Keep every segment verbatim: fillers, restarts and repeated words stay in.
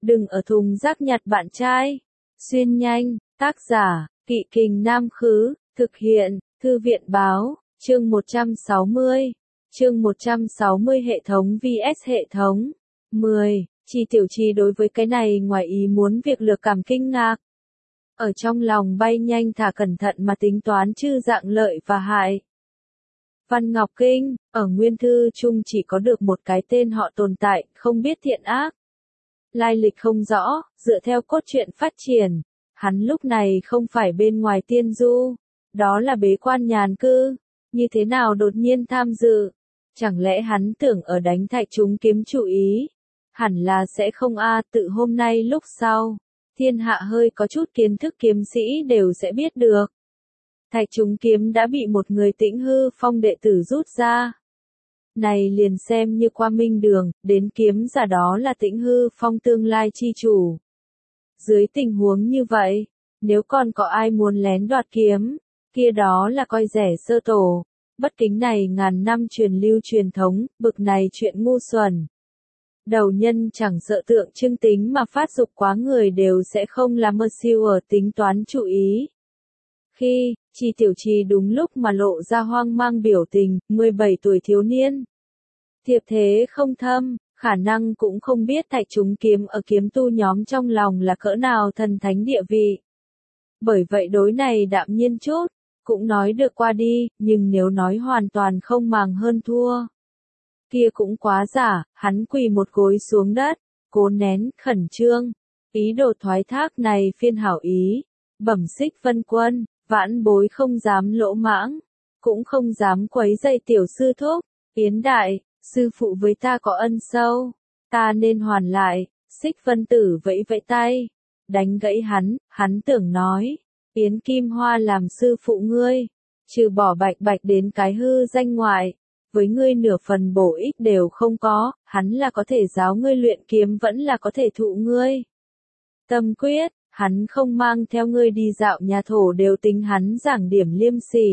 Đừng ở thùng rác nhặt bạn trai. Xuyên nhanh, tác giả, Kỵ Kình Nam Khứ, thực hiện, Thư viện Báo, chương một trăm sáu mươi. Chương một trăm sáu mươi hệ thống vs hệ thống. mười. Chi Tiểu Chi đối với cái này ngoài ý muốn việc lược cảm kinh ngạc. Ở trong lòng bay nhanh thả cẩn thận mà tính toán chư dạng lợi và hại. Văn Ngọc Kinh, ở nguyên thư chung chỉ có được một cái tên họ tồn tại, không biết thiện ác. Lai lịch không rõ, dựa theo cốt truyện phát triển, hắn lúc này không phải bên ngoài tiên du, đó là bế quan nhàn cư, như thế nào đột nhiên tham dự, chẳng lẽ hắn tưởng ở đánh Thạch Chúng Kiếm chủ ý, hẳn là sẽ không a, tự hôm nay lúc sau, thiên hạ hơi có chút kiến thức kiếm sĩ đều sẽ biết được. Thạch Chúng Kiếm đã bị một người Tĩnh Hư Phong đệ tử rút ra. Này liền xem như qua minh đường, đến kiếm giả đó là Tĩnh Hư Phong tương lai chi chủ. Dưới tình huống như vậy, nếu còn có ai muốn lén đoạt kiếm, kia đó là coi rẻ sơ tổ, bất kính này ngàn năm truyền lưu truyền thống, bực này chuyện ngu xuẩn. Đầu nhân chẳng sợ tượng trưng tính mà phát dục quá người đều sẽ không làm mơ siêu ở tính toán chú ý. Khi, Chi Tiểu Chi đúng lúc mà lộ ra hoang mang biểu tình, mười bảy tuổi thiếu niên. Thiệp thế không thâm, khả năng cũng không biết Thạch Chúng Kiếm ở kiếm tu nhóm trong lòng là cỡ nào thần thánh địa vị. Bởi vậy đối này đạm nhiên chút, cũng nói được qua đi, nhưng nếu nói hoàn toàn không màng hơn thua. Kia cũng quá giả, hắn quỳ một gối xuống đất, cố nén, khẩn trương, ý đồ thoái thác này phiên hảo ý, bẩm Xích Vân Quân, vãn bối không dám lỗ mãng, cũng không dám quấy dậy tiểu sư thúc, Yến đại, sư phụ với ta có ân sâu, ta nên hoàn lại. Xích Vân Tử vẫy vẫy tay, đánh gãy hắn, hắn tưởng nói, Yến Kim Hoa làm sư phụ ngươi, trừ bỏ Bạch Bạch đến cái hư danh ngoại, với ngươi nửa phần bổ ích đều không có, hắn là có thể giáo ngươi luyện kiếm vẫn là có thể thụ ngươi. Tâm quyết, hắn không mang theo ngươi đi dạo nhà thổ đều tính hắn giảng điểm liêm sỉ.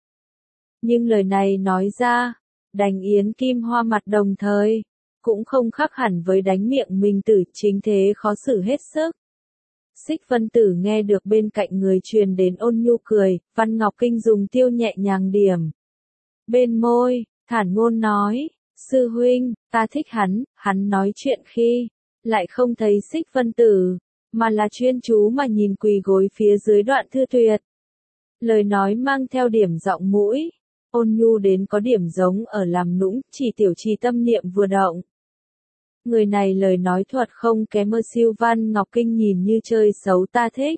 Nhưng lời này nói ra, đánh Yến Kim Hoa mặt đồng thời, cũng không khác hẳn với đánh miệng mình tử, chính thế khó xử hết sức. Xích Vân Tử nghe được bên cạnh người truyền đến ôn nhu cười, Văn Ngọc Kinh dùng tiêu nhẹ nhàng điểm. Bên môi, thản ngôn nói, sư huynh, ta thích hắn, hắn nói chuyện khi, lại không thấy Xích Vân Tử, mà là chuyên chú mà nhìn quỳ gối phía dưới Đoạn Thư Tuyệt. Lời nói mang theo điểm giọng mũi, ôn nhu đến có điểm giống ở làm nũng, Chỉ Tiểu Chi tâm niệm vừa động. Người này lời nói thuật không kém mơ siêu Văn Ngọc Kinh nhìn như chơi xấu ta thích.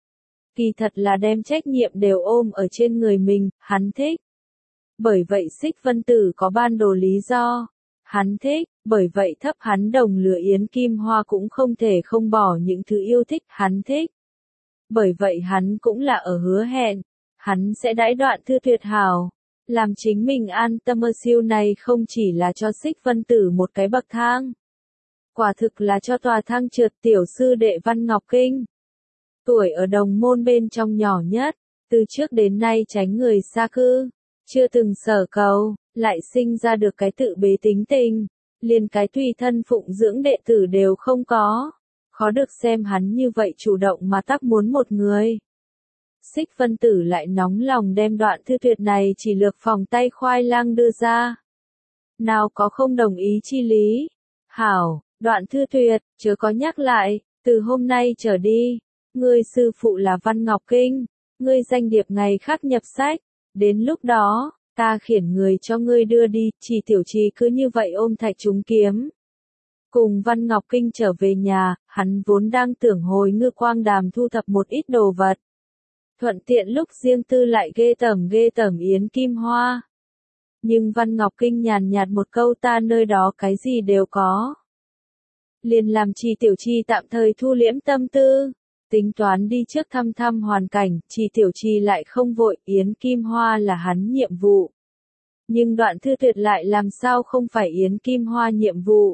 Kỳ thật là đem trách nhiệm đều ôm ở trên người mình, hắn thích. Bởi vậy Xích Vân Tử có ban đồ lý do. Hắn thích, bởi vậy thấp hắn đồng lửa Yến Kim Hoa cũng không thể không bỏ những thứ yêu thích hắn thích. Bởi vậy hắn cũng là ở hứa hẹn, hắn sẽ đãi Đoạn Thư Tuyệt hảo. Làm chính mình an tâm mơ siêu này không chỉ là cho Xích Vân Tử một cái bậc thang. Quả thực là cho tòa thang trượt tiểu sư đệ Văn Ngọc Kinh. Tuổi ở đồng môn bên trong nhỏ nhất, từ trước đến nay tránh người xa cư, chưa từng sở cầu, lại sinh ra được cái tự bế tính tình, liền cái tùy thân phụng dưỡng đệ tử đều không có. Khó được xem hắn như vậy chủ động mà tác muốn một người. Xích Vân Tử lại nóng lòng đem Đoạn Thư Tuyệt này chỉ lược phòng tay khoai lang đưa ra. Nào có không đồng ý chi lý. Hảo, Đoạn Thư Tuyệt, chớ có nhắc lại, từ hôm nay trở đi, ngươi sư phụ là Văn Ngọc Kinh, ngươi danh điệp ngày khác nhập sách, đến lúc đó, ta khiển người cho ngươi đưa đi, Chỉ Tiểu Chi cứ như vậy ôm Thạch Chúng Kiếm. Cùng Văn Ngọc Kinh trở về nhà, hắn vốn đang tưởng hồi Ngư Quang Đàm thu thập một ít đồ vật. Thuận tiện lúc riêng tư lại ghê tởm ghê tởm Yến Kim Hoa. Nhưng Văn Ngọc Kinh nhàn nhạt một câu ta nơi đó cái gì đều có. Liền làm Chi Tiểu Chi tạm thời thu liễm tâm tư, tính toán đi trước thăm thăm hoàn cảnh, Chi Tiểu Chi lại không vội, Yến Kim Hoa là hắn nhiệm vụ. Nhưng Đoạn Thư Tuyệt lại làm sao không phải Yến Kim Hoa nhiệm vụ.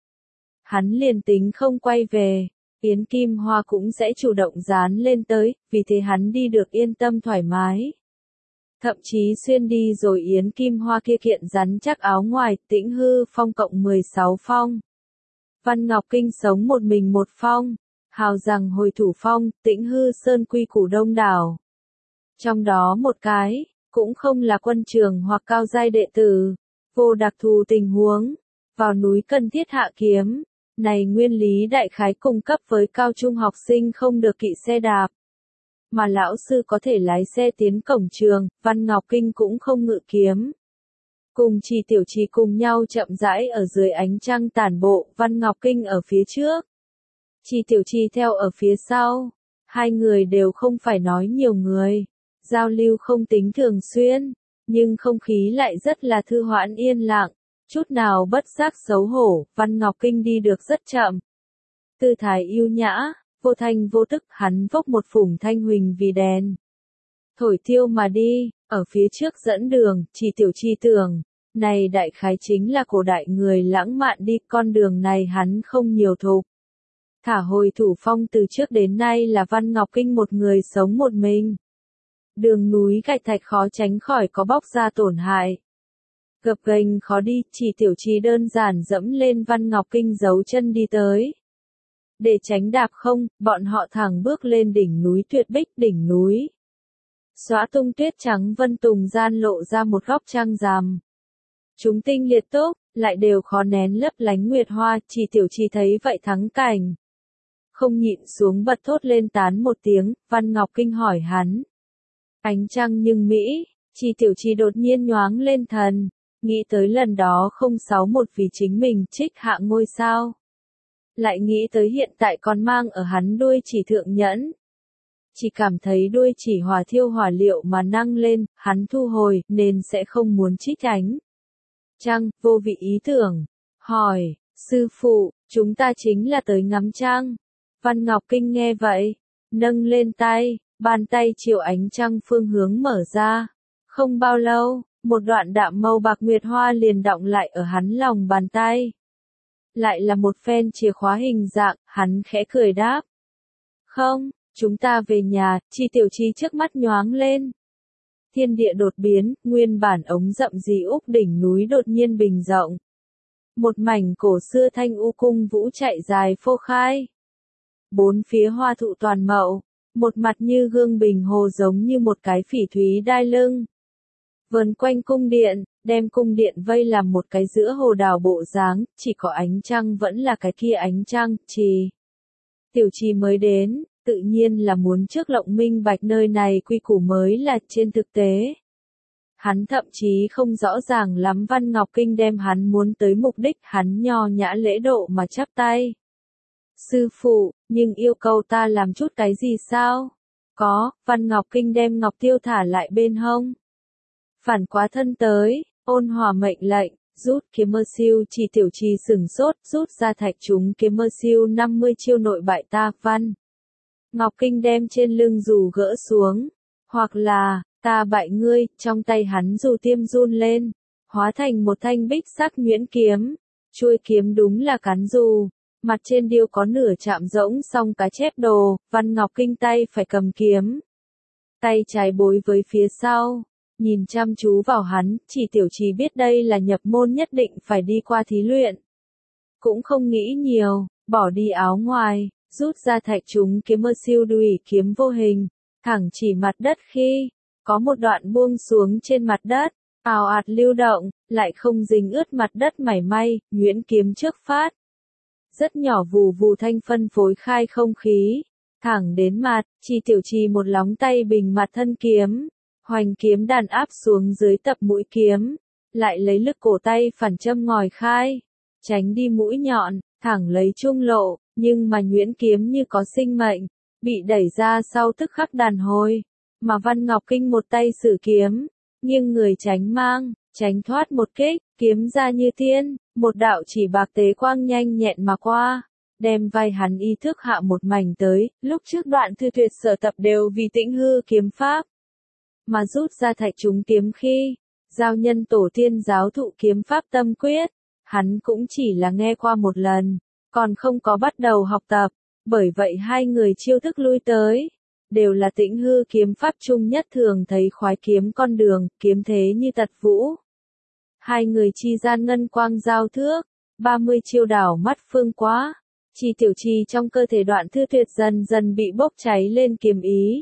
Hắn liền tính không quay về, Yến Kim Hoa cũng sẽ chủ động dán lên tới, vì thế hắn đi được yên tâm thoải mái. Thậm chí xuyên đi rồi Yến Kim Hoa kia kiện rắn chắc áo ngoài, Tĩnh Hư Phong cộng mười sáu phong. Văn Ngọc Kinh sống một mình một phong, hào rằng hồi thủ phong, Tĩnh Hư Sơn quy củ đông đảo. Trong đó một cái, cũng không là quân trường hoặc cao giai đệ tử, vô đặc thù tình huống, vào núi cần thiết hạ kiếm. Này nguyên lý đại khái cung cấp với cao trung học sinh không được kỵ xe đạp. Mà lão sư có thể lái xe tiến cổng trường, Văn Ngọc Kinh cũng không ngự kiếm. Cùng Trì Tiểu Trì cùng nhau chậm rãi ở dưới ánh trăng tản bộ, Văn Ngọc Kinh ở phía trước. Trì Tiểu Trì theo ở phía sau. Hai người đều không phải nói nhiều người. Giao lưu không tính thường xuyên, nhưng không khí lại rất là thư hoãn yên lặng. Chút nào bất giác xấu hổ, Văn Ngọc Kinh đi được rất chậm. Tư thái yêu nhã, vô thanh vô tức hắn vốc một phủng thanh huỳnh vì đèn. Thổi tiêu mà đi, ở phía trước dẫn đường, Trì Tiểu Trì tưởng, này đại khái chính là cổ đại người lãng mạn đi, con đường này hắn không nhiều thục. Thả hồi thủ phong từ trước đến nay là Văn Ngọc Kinh một người sống một mình. Đường núi gạch thạch khó tránh khỏi có bóc ra tổn hại. Gập ghềnh khó đi, Trì Tiểu Trì đơn giản dẫm lên Văn Ngọc Kinh giấu chân đi tới. Để tránh đạp không, bọn họ thẳng bước lên đỉnh núi tuyệt bích, đỉnh núi. Xóa tung tuyết trắng vân tùng gian lộ ra một góc trăng rằm. Chúng tinh liệt tốp, lại đều khó nén lấp lánh nguyệt hoa, Trì Tiểu Trì thấy vậy thắng cảnh. Không nhịn xuống bật thốt lên tán một tiếng, Văn Ngọc Kinh hỏi hắn. Ánh trăng nhưng Mỹ, Trì Tiểu Trì đột nhiên nhoáng lên thần, nghĩ tới lần đó không sáu một vì chính mình trích hạ ngôi sao. Lại nghĩ tới hiện tại còn mang ở hắn đuôi chỉ thượng nhẫn. Chỉ cảm thấy đuôi chỉ hòa thiêu hỏa liệu mà năng lên, hắn thu hồi, nên sẽ không muốn trích ánh. Trăng, vô vị ý tưởng. Hỏi, sư phụ, chúng ta chính là tới ngắm trăng. Văn Ngọc Kinh nghe vậy, nâng lên tay, bàn tay chiều ánh trăng phương hướng mở ra. Không bao lâu, một đoạn đạm màu bạc nguyệt hoa liền đọng lại ở hắn lòng bàn tay. Lại là một phen chìa khóa hình dạng, hắn khẽ cười đáp. Không, chúng ta về nhà, Trì Tiểu Trì trước mắt nhoáng lên. Thiên địa đột biến, nguyên bản ống rậm rì úc đỉnh núi đột nhiên bình rộng. Một mảnh cổ xưa thanh u cung vũ chạy dài phô khai. Bốn phía hoa thụ toàn mậu, một mặt như gương bình hồ giống như một cái phỉ thúy đai lưng. Vờn quanh cung điện, đem cung điện vây làm một cái giữa hồ đào bộ dáng, chỉ có ánh trăng vẫn là cái kia ánh trăng, Trì. Tiểu Trì mới đến, tự nhiên là muốn trước lộng minh bạch nơi này quy củ mới là trên thực tế. Hắn thậm chí không rõ ràng lắm Văn Ngọc Kinh đem hắn muốn tới mục đích, hắn nho nhã lễ độ mà chắp tay. Sư phụ, nhưng yêu cầu ta làm chút cái gì sao? Có, Văn Ngọc Kinh đem ngọc tiêu thả lại bên hông. Phản quá thân tới, ôn hòa mệnh lệnh, rút kiếm mơ siêu, Trì Tiểu Trì sửng sốt, rút ra thạch chúng kiếm mơ siêu năm mươi chiêu nội bại ta, Văn. Ngọc Kinh đem trên lưng dù gỡ xuống, hoặc là, ta bại ngươi, trong tay hắn dù tiêm run lên, hóa thành một thanh bích sắc nhuyễn kiếm, chuôi kiếm đúng là cán dù, mặt trên điêu có nửa chạm rỗng song cá chép đồ, Văn Ngọc Kinh tay phải cầm kiếm, tay trái bối với phía sau, nhìn chăm chú vào hắn, Trì Tiểu Trì biết đây là nhập môn nhất định phải đi qua thí luyện. Cũng không nghĩ nhiều, bỏ đi áo ngoài, rút ra thạch chúng kiếm mơ siêu đùi kiếm vô hình, thẳng chỉ mặt đất khi, có một đoạn buông xuống trên mặt đất, ào ạt lưu động, lại không dính ướt mặt đất mảy may, nhuyễn kiếm trước phát. Rất nhỏ vù vù thanh phân phối khai không khí, thẳng đến mặt, Trì Tiểu Trì một lóng tay bình mặt thân kiếm, hoành kiếm đàn áp xuống dưới tập mũi kiếm, lại lấy lực cổ tay phản châm ngòi khai, tránh đi mũi nhọn, thẳng lấy trung lộ, nhưng mà nhuyễn kiếm như có sinh mệnh, bị đẩy ra sau tức khắc đàn hồi, mà Văn Ngọc Kinh một tay sử kiếm, nghiêng người tránh mang, tránh thoát một kích, kiếm ra như tiên, một đạo chỉ bạc tế quang nhanh nhẹn mà qua, đem vai hắn ý thức hạ một mảnh tới, lúc trước đoạn thư tuyệt sở tập đều vì Tĩnh Hư kiếm pháp, mà rút ra thạch chúng kiếm khi, giao nhân tổ tiên giáo thụ kiếm pháp tâm quyết, hắn cũng chỉ là nghe qua một lần, còn không có bắt đầu học tập, bởi vậy hai người chiêu thức lui tới, đều là Tĩnh Hư kiếm pháp chung nhất thường thấy khoái kiếm con đường, kiếm thế như tật vũ. Hai người chi gian ngân quang giao thước, ba mươi chiêu đảo mắt phương quá. Chi tiểu chi trong cơ thể Đoạn Thư Tuyệt dần dần bị bốc cháy lên kiếm ý.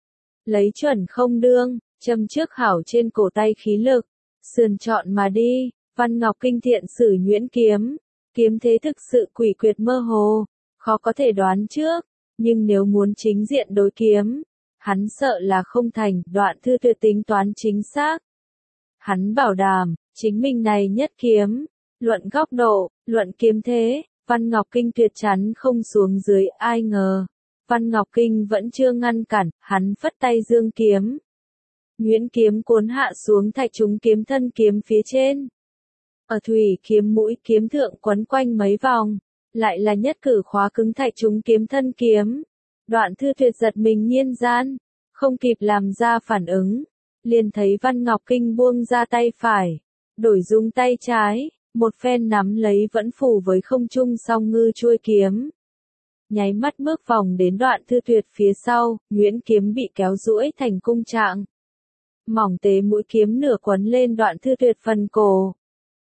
Lấy chuẩn không đương, châm trước hảo trên cổ tay khí lực, sườn chọn mà đi, Văn Ngọc Kinh thiện sử nhuyễn kiếm. Kiếm thế thực sự quỷ quyệt mơ hồ, khó có thể đoán trước, nhưng nếu muốn chính diện đối kiếm, hắn sợ là không thành. Đoạn Thư Tuyệt tính toán chính xác. Hắn bảo đảm, chính mình này nhất kiếm, luận góc độ, luận kiếm thế, Văn Ngọc Kinh tuyệt chắn không xuống dưới. Ai ngờ, Văn Ngọc Kinh vẫn chưa ngăn cản, hắn phất tay dương kiếm. Nhuyễn kiếm cuốn hạ xuống thạch trúng kiếm thân kiếm phía trên. Ở thủy kiếm mũi kiếm thượng quấn quanh mấy vòng, lại là nhất cử khóa cứng thạch trúng kiếm thân kiếm. Đoạn Thư Tuyệt giật mình nhiên gian, không kịp làm ra phản ứng, liền thấy Văn Ngọc Kinh buông ra tay phải, đổi dùng tay trái, một phen nắm lấy vẫn phủ với không trung song ngư chuôi kiếm. Nháy mắt bước vòng đến Đoạn Thư Tuyệt phía sau, nhuyễn kiếm bị kéo duỗi thành cung trạng. Mỏng tế mũi kiếm nửa quấn lên Đoạn Thư Tuyệt phần cổ.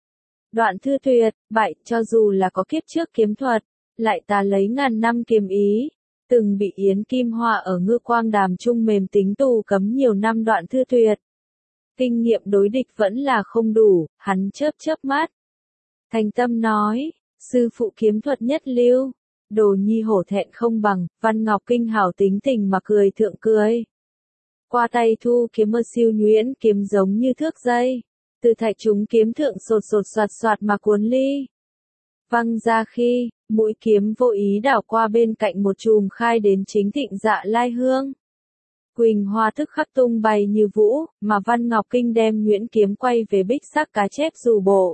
Đoạn Thư Tuyệt, bại, cho dù là có kiếp trước kiếm thuật, lại ta lấy ngàn năm kiếm ý, từng bị Yến Kim Hoa ở Ngư Quang Đàm trung mềm tính tù cấm nhiều năm. Đoạn Thư Tuyệt, kinh nghiệm đối địch vẫn là không đủ, hắn chớp chớp mắt. Thành tâm nói, sư phụ kiếm thuật nhất lưu, Đồ Nhi hổ thẹn không bằng. Văn Ngọc Kinh hảo tính tình mà cười thượng cười. Qua tay thu kiếm mơ siêu nhuyễn kiếm giống như thước dây, từ thạch trúng kiếm thượng sột sột soạt soạt mà cuốn ly. Văng ra khi, mũi kiếm vô ý đảo qua bên cạnh một chùm khai đến chính Thịnh Dạ Lai Hương. Quỳnh hoa thức khắc tung bay như vũ, mà Văn Ngọc Kinh đem nhuyễn kiếm quay về bích sắc cá chép dù bộ.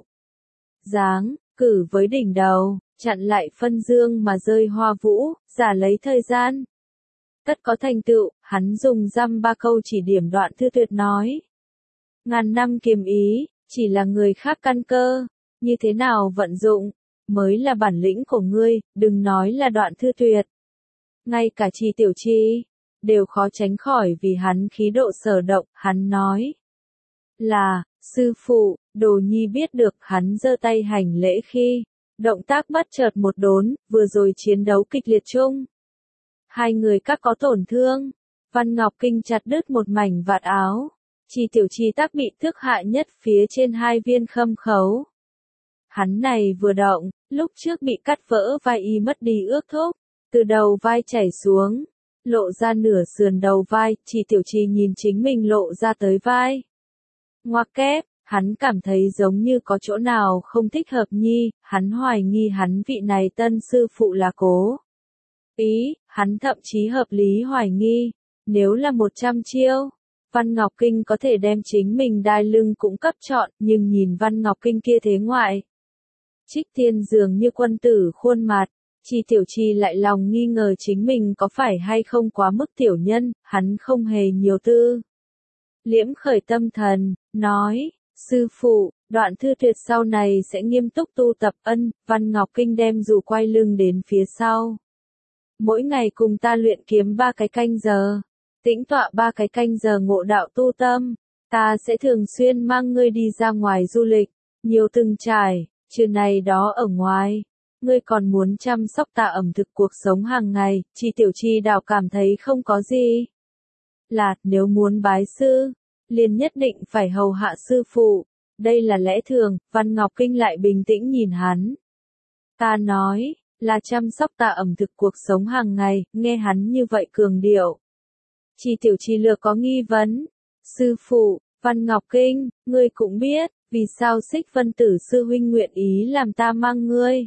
Dáng, cử với đỉnh đầu, chặn lại phân dương mà rơi hoa vũ, giả lấy thời gian. Tất có thành tựu, hắn dùng dăm ba câu chỉ điểm Đoạn Thư Tuyệt nói. Ngàn năm kiếm ý, chỉ là người khác căn cơ, như thế nào vận dụng, mới là bản lĩnh của ngươi, đừng nói là Đoạn Thư Tuyệt. Ngay cả Chi tiểu chi, đều khó tránh khỏi vì hắn khí độ sở động. Hắn nói là, sư phụ, Đồ Nhi biết được. Hắn giơ tay hành lễ khi, động tác bất chợt một đốn, vừa rồi chiến đấu kịch liệt chung. Hai người các có tổn thương, Văn Ngọc Kinh chặt đứt một mảnh vạt áo, Chi tiểu chi tác bị thước hại nhất phía trên hai viên khâm khấu. Hắn này vừa động, lúc trước bị cắt vỡ vai y mất đi ước thúc, từ đầu vai chảy xuống, lộ ra nửa sườn đầu vai. Chi tiểu chi nhìn chính mình lộ ra tới vai. Ngoặc kép, hắn cảm thấy giống như có chỗ nào không thích hợp nhi, hắn hoài nghi hắn vị này tân sư phụ là cố ý, hắn thậm chí hợp lý hoài nghi, nếu là một trăm chiêu, Văn Ngọc Kinh có thể đem chính mình đai lưng cũng cấp chọn, nhưng nhìn Văn Ngọc Kinh kia thế ngoại. Trích Tiên dường như quân tử khuôn mặt, Chi tiểu chi lại lòng nghi ngờ chính mình có phải hay không quá mức tiểu nhân, hắn không hề nhiều tư. Liễm khởi tâm thần, nói, sư phụ, Đoạn Thư Tuyệt sau này sẽ nghiêm túc tu tập. Ân. Văn Ngọc Kinh đem dù quay lưng đến phía sau. Mỗi ngày cùng ta luyện kiếm ba cái canh giờ, tĩnh tọa ba cái canh giờ ngộ đạo tu tâm, ta sẽ thường xuyên mang ngươi đi ra ngoài du lịch, nhiều từng trải, trừ này đó ở ngoài. Ngươi còn muốn chăm sóc ta ẩm thực cuộc sống hàng ngày. Chi tiểu chi đào cảm thấy không có gì. Là, nếu muốn bái sư, liền nhất định phải hầu hạ sư phụ. Đây là lẽ thường. Văn Ngọc Kinh lại bình tĩnh nhìn hắn. Ta nói, là chăm sóc ta ẩm thực cuộc sống hàng ngày. Nghe hắn như vậy cường điệu, Chi tiểu chi lược có nghi vấn. Sư phụ, Văn Ngọc Kinh, ngươi cũng biết, vì sao Xích Vân Tử sư huynh nguyện ý làm ta mang ngươi.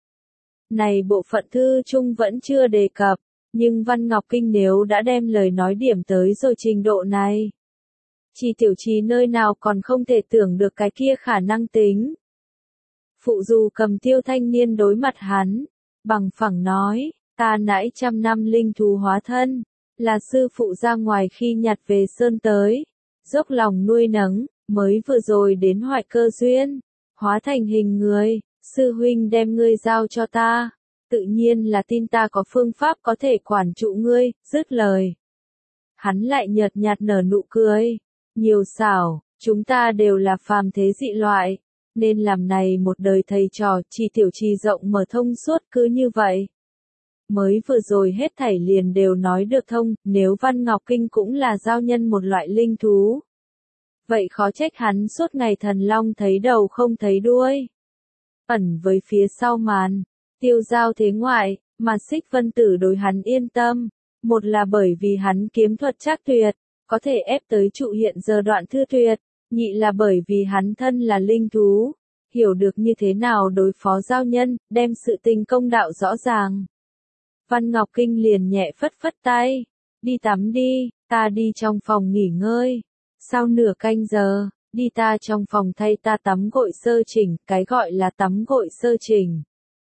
Này bộ phận thư chung vẫn chưa đề cập, nhưng Văn Ngọc Kinh nếu đã đem lời nói điểm tới rồi trình độ này. Chi tiểu chi nơi nào còn không thể tưởng được cái kia khả năng tính. Phụ dù cầm tiêu thanh niên đối mặt hắn, bằng phẳng nói, ta nãy trăm năm linh thú hóa thân, là sư phụ ra ngoài khi nhặt về sơn tới, dốc lòng nuôi nấng, mới vừa rồi đến hoại cơ duyên, hóa thành hình người, sư huynh đem ngươi giao cho ta, tự nhiên là tin ta có phương pháp có thể quản trụ ngươi. Dứt lời, hắn lại nhợt nhạt nở nụ cười, nhiều xảo, chúng ta đều là phàm thế dị loại, Nên làm này một đời thầy trò, Trì Tiểu Trì rộng mở thông suốt cứ như vậy. Mới vừa rồi hết thảy liền đều nói được thông, nếu Văn Ngọc Kinh cũng là giao nhân một loại linh thú. Vậy khó trách hắn suốt ngày thần long thấy đầu không thấy đuôi. Ẩn với phía sau màn, tiêu giao thế ngoại, mà Xích Vân Tử đối hắn yên tâm. Một là bởi vì hắn kiếm thuật trác tuyệt, có thể ép tới trụ hiện giờ đoạn thư tuyệt. Nhị là bởi vì hắn thân là linh thú, hiểu được như thế nào đối phó giao nhân, đem sự tình công đạo rõ ràng. Văn Ngọc Kinh liền nhẹ phất phất tay, đi tắm đi, ta đi trong phòng nghỉ ngơi. Sau nửa canh giờ, đi ta trong phòng thay ta tắm gội sơ chỉnh, cái gọi là tắm gội sơ chỉnh.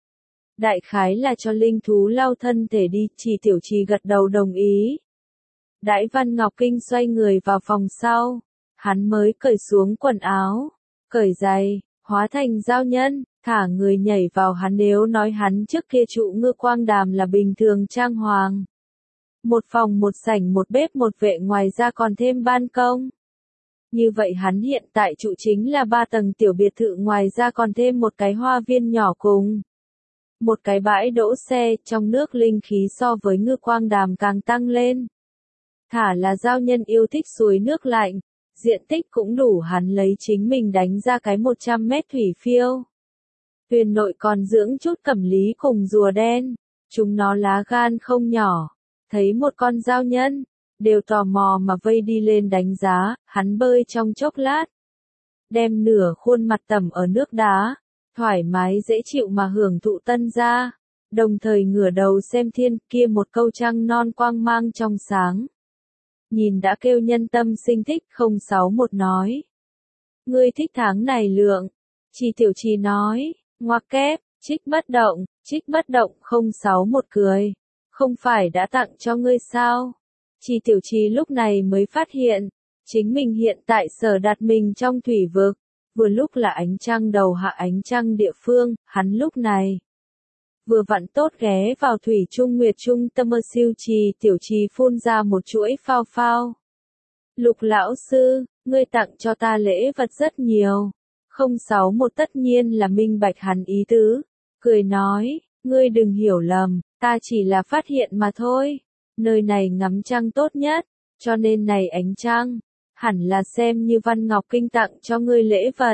Đại khái là cho linh thú lau thân thể đi, Trì Tiểu Trì gật đầu đồng ý. Đãi Văn Ngọc Kinh xoay người vào phòng sau, hắn mới cởi xuống quần áo, cởi giày, hóa thành giao nhân, thả người nhảy vào hắn nếu nói hắn trước kia trụ Ngư Quang Đàm là bình thường trang hoàng. Một phòng một sảnh một bếp một vệ ngoài ra còn thêm ban công. Như vậy hắn hiện tại trụ chính là ba tầng tiểu biệt thự ngoài ra còn thêm một cái hoa viên nhỏ cùng. Một cái bãi đỗ xe trong nước linh khí so với Ngư Quang Đàm càng tăng lên. Thả là giao nhân yêu thích suối nước lạnh, diện tích cũng đủ hắn lấy chính mình đánh ra cái một trăm mét thủy phiêu. Thuyền nội còn dưỡng chút cẩm lý cùng rùa đen, chúng nó lá gan không nhỏ, thấy một con giao nhân, đều tò mò mà vây đi lên đánh giá, hắn bơi trong chốc lát. Đem nửa khuôn mặt tẩm ở nước đá, thoải mái dễ chịu mà hưởng thụ tân gia, đồng thời ngửa đầu xem thiên kia một câu trăng non quang mang trong sáng. Nhìn đã kêu nhân tâm sinh thích không sáu một nói. Ngươi thích tháng này lượng, Trì Tiểu Trì nói, ngoặc kép, trích bất động, trích bất động không sáu một cười, không phải đã tặng cho ngươi sao? Trì Tiểu Trì lúc này mới phát hiện, chính mình hiện tại sở đặt mình trong thủy vực, vừa lúc là ánh trăng đầu hạ ánh trăng địa phương, hắn lúc này vừa vặn tốt ghé vào thủy trung nguyệt trung tâm siêu Trì Tiểu Trì phun ra một chuỗi phao phao. Lục lão sư, ngươi tặng cho ta lễ vật rất nhiều. Không sáu một tất nhiên là minh bạch hắn ý tứ, cười nói, ngươi đừng hiểu lầm, ta chỉ là phát hiện mà thôi. Nơi này ngắm trăng tốt nhất, cho nên này ánh trăng, hẳn là xem như Văn Ngọc Kinh tặng cho ngươi lễ vật.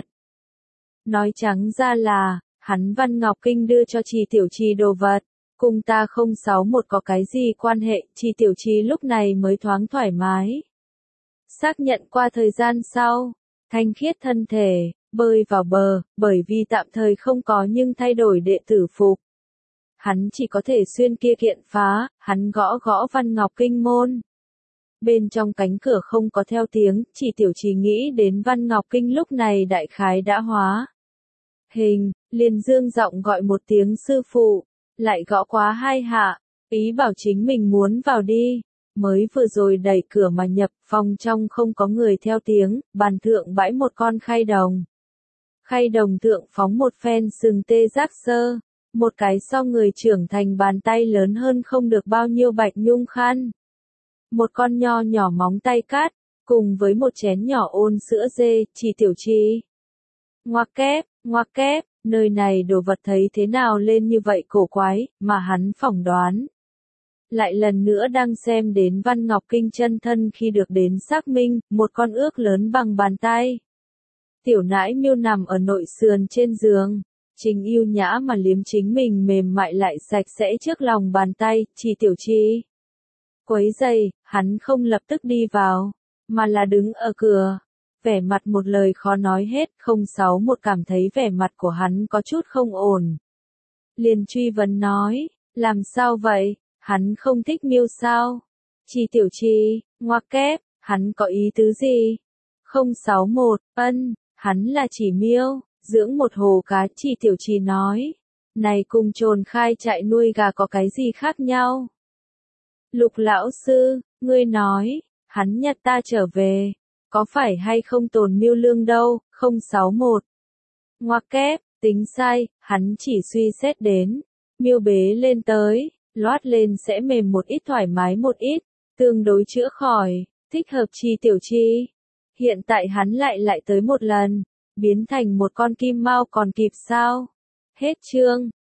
Nói trắng ra là, hắn Văn Ngọc Kinh đưa cho Trì Tiểu Trì đồ vật, cùng ta không sáu một có cái gì quan hệ, Trì Tiểu Trì lúc này mới thoáng thoải mái. Xác nhận qua thời gian sau, thanh khiết thân thể, bơi vào bờ, bởi vì tạm thời không có nhưng thay đổi đệ tử phục. Hắn chỉ có thể xuyên kia kiện phá, hắn gõ gõ Văn Ngọc Kinh môn. Bên trong cánh cửa không có theo tiếng, Trì Tiểu Trì nghĩ đến Văn Ngọc Kinh lúc này đại khái đã hóa hình, liền dương giọng gọi một tiếng sư phụ, lại gõ quá hai hạ, ý bảo chính mình muốn vào đi. Mới vừa rồi đẩy cửa mà nhập, phòng trong không có người theo tiếng, bàn thượng bãi một con khay đồng. Khay đồng thượng phóng một phen sừng tê giác sơ, một cái so người trưởng thành bàn tay lớn hơn không được bao nhiêu bạch nhung khăn. Một con nho nhỏ móng tay cát, cùng với một chén nhỏ ôn sữa dê, Trì Tiểu Trì. Ngoặc kép, ngoặc kép, nơi này đồ vật thấy thế nào lên như vậy cổ quái, mà hắn phỏng đoán. Lại lần nữa đang xem đến Văn Ngọc Kinh chân thân khi được đến xác minh, một con ước lớn bằng bàn tay. Tiểu nãi miêu nằm ở nội sườn trên giường, Trình yêu nhã mà liếm chính mình mềm mại lại sạch sẽ trước lòng bàn tay, Trì Tiểu Trì. Quấy giày, hắn không lập tức đi vào, mà là đứng ở cửa, vẻ mặt một lời khó nói hết, không sáu một cảm thấy vẻ mặt của hắn có chút không ổn. Liền truy vấn nói, làm sao vậy? Hắn không thích miêu sao? Trì Tiểu Trì, ngoặc kép, hắn có ý tứ gì? không sáu một, ân, hắn là chỉ miêu, dưỡng một hồ cá, Trì Tiểu Trì nói. Này cùng trồn khai trại nuôi gà có cái gì khác nhau? Lục lão sư, ngươi nói, hắn nhặt ta trở về, có phải hay không tồn miêu lương đâu, không sáu một. Ngoặc kép, tính sai, hắn chỉ suy xét đến, miêu bế lên tới. Loát lên sẽ mềm một ít thoải mái một ít, tương đối chữa khỏi, thích hợp Trì Tiểu Trì. Hiện tại hắn lại lại tới một lần, biến thành một con kim mao còn kịp sao? Hết chương.